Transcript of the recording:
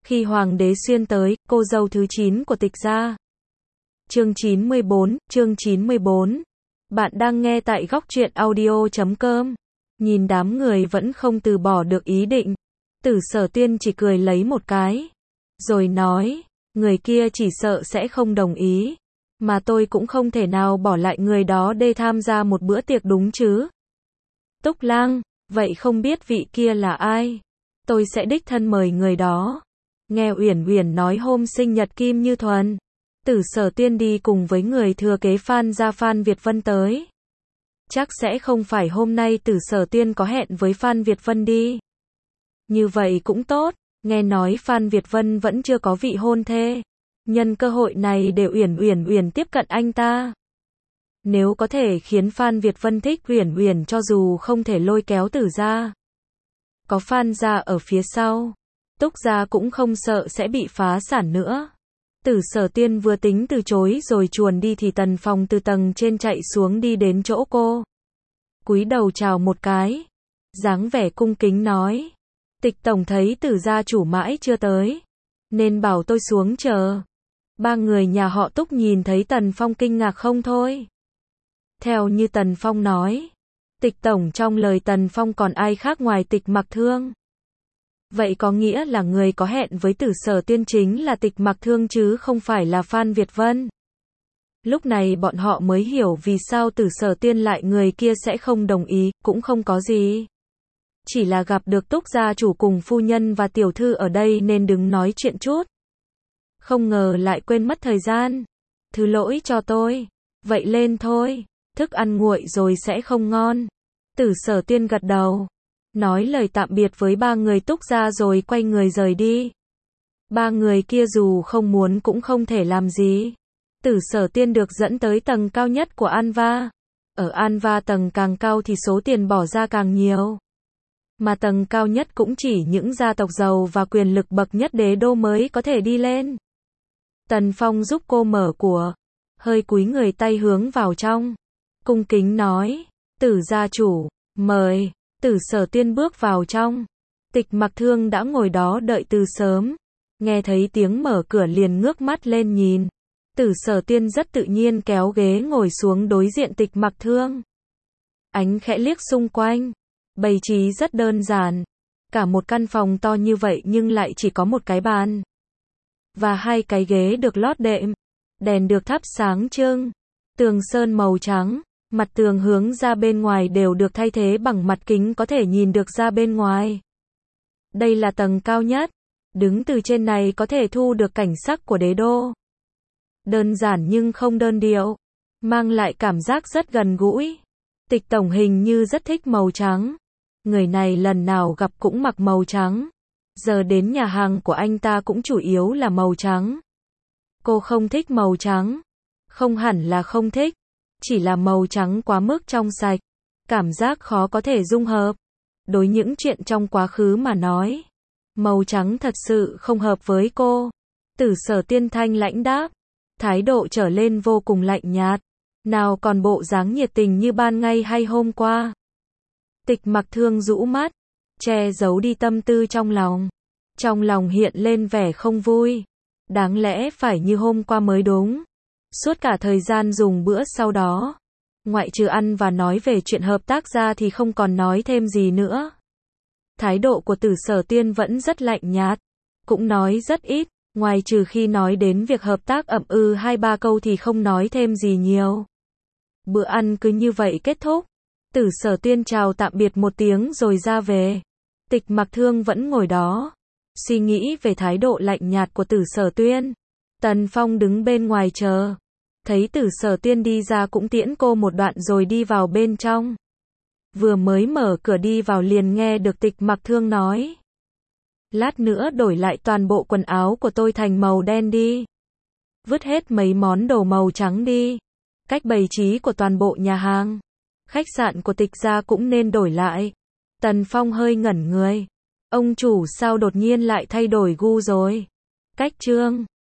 Khi hoàng đế xuyên tới, cô dâu thứ 9 của Tịch gia. Chương 94. Bạn đang nghe tại góc truyện audio.com. Nhìn đám người vẫn không từ bỏ được ý định. Tử Sở Tiên chỉ cười lấy một cái. Rồi nói, người kia chỉ sợ sẽ không đồng ý. Mà tôi cũng không thể nào bỏ lại người đó để tham gia một bữa tiệc đúng chứ. Túc Lang, vậy không biết vị kia là ai? Tôi sẽ đích thân mời người đó. Nghe Uyển Uyển nói hôm sinh nhật Kim Như Thuần, Tử Sở Tiên đi cùng với người thừa kế Phan gia Phan Việt Vân tới. Chắc sẽ không phải hôm nay Tử Sở Tiên có hẹn với Phan Việt Vân đi. Như vậy cũng tốt, nghe nói Phan Việt Vân vẫn chưa có vị hôn thê. Nhân cơ hội này để Uyển Uyển tiếp cận anh ta. Nếu có thể khiến Phan Việt Vân thích Uyển Uyển cho dù không thể lôi kéo Tử gia. Có Phan gia ở phía sau, Túc gia cũng không sợ sẽ bị phá sản nữa. Tử Sở Tiên vừa tính từ chối rồi chuồn đi thì Tần Phong từ tầng trên chạy xuống đi đến chỗ cô. Cúi đầu chào một cái, dáng vẻ cung kính nói. Tịch tổng thấy Tử gia chủ mãi chưa tới, nên bảo tôi xuống chờ. Ba người nhà họ Túc nhìn thấy Tần Phong kinh ngạc không thôi. Theo như Tần Phong nói, Tịch tổng trong lời Tần Phong còn ai khác ngoài Tịch Mặc Thương. Vậy có nghĩa là người có hẹn với Tử Sở Tiên chính là Tịch Mặc Thương chứ không phải là Phan Việt Vân. Lúc này bọn họ mới hiểu vì sao Tử Sở Tiên lại người kia sẽ không đồng ý, cũng không có gì. Chỉ là gặp được Túc gia chủ cùng phu nhân và tiểu thư ở đây nên đứng nói chuyện chút. Không ngờ lại quên mất thời gian. Thứ lỗi cho tôi. Vậy lên thôi, thức ăn nguội rồi sẽ không ngon. Tử Sở Tiên gật đầu, nói lời tạm biệt với ba người Túc gia rồi quay người rời đi. Ba người kia dù không muốn cũng không thể làm gì. Tử Sở Tiên được dẫn tới tầng cao nhất của Anva. Ở Anva tầng càng cao thì số tiền bỏ ra càng nhiều. Mà tầng cao nhất cũng chỉ những gia tộc giàu và quyền lực bậc nhất đế đô mới có thể đi lên. Tần Phong giúp cô mở của, hơi cúi người tay hướng vào trong. Cung kính nói, Tử gia chủ, mời. Tử Sở Tiên bước vào trong. Tịch Mặc Thương đã ngồi đó đợi từ sớm. Nghe thấy tiếng mở cửa liền ngước mắt lên nhìn. Tử Sở Tiên rất tự nhiên kéo ghế ngồi xuống đối diện Tịch Mặc Thương. Ánh khẽ liếc xung quanh. Bày trí rất đơn giản. Cả một căn phòng to như vậy nhưng lại chỉ có một cái bàn. Và hai cái ghế được lót đệm. Đèn được thắp sáng trưng. Tường sơn màu trắng. Mặt tường hướng ra bên ngoài đều được thay thế bằng mặt kính có thể nhìn được ra bên ngoài. Đây là tầng cao nhất. Đứng từ trên này có thể thu được cảnh sắc của đế đô. Đơn giản nhưng không đơn điệu. Mang lại cảm giác rất gần gũi. Tịch tổng hình như rất thích màu trắng. Người này lần nào gặp cũng mặc màu trắng. Giờ đến nhà hàng của anh ta cũng chủ yếu là màu trắng. Cô không thích màu trắng. Không hẳn là không thích. Chỉ là màu trắng quá mức trong sạch. Cảm giác khó có thể dung hợp. Đối những chuyện trong quá khứ mà nói, màu trắng thật sự không hợp với cô. Tử Sở Tiên thanh lãnh đáp. Thái độ trở lên vô cùng lạnh nhạt. Nào còn bộ dáng nhiệt tình như ban ngày hay hôm qua. Tịch Mặc Thương rũ mắt, che giấu đi tâm tư trong lòng. Trong lòng hiện lên vẻ không vui. Đáng lẽ phải như hôm qua mới đúng. Suốt cả thời gian dùng bữa sau đó, ngoại trừ ăn và nói về chuyện hợp tác ra thì không còn nói thêm gì nữa. Thái độ của Tử Sở Tiên vẫn rất lạnh nhạt, cũng nói rất ít, ngoài trừ khi nói đến việc hợp tác ậm 2-3 câu thì không nói thêm gì nhiều. Bữa ăn cứ như vậy kết thúc. Tử Sở Tiên chào tạm biệt một tiếng rồi ra về. Tịch Mặc Thương vẫn ngồi đó, suy nghĩ về thái độ lạnh nhạt của Tử Sở Tiên. Tần Phong đứng bên ngoài chờ. Thấy Tử Sở Tiên đi ra cũng tiễn cô một đoạn rồi đi vào bên trong. Vừa mới mở cửa đi vào liền nghe được Tịch Mặc Thương nói. Lát nữa đổi lại toàn bộ quần áo của tôi thành màu đen đi. Vứt hết mấy món đồ màu trắng đi. Cách bày trí của toàn bộ nhà hàng, khách sạn của Tịch gia cũng nên đổi lại. Tần Phong hơi ngẩn người. Ông chủ sao đột nhiên lại thay đổi gu rồi? Cách trương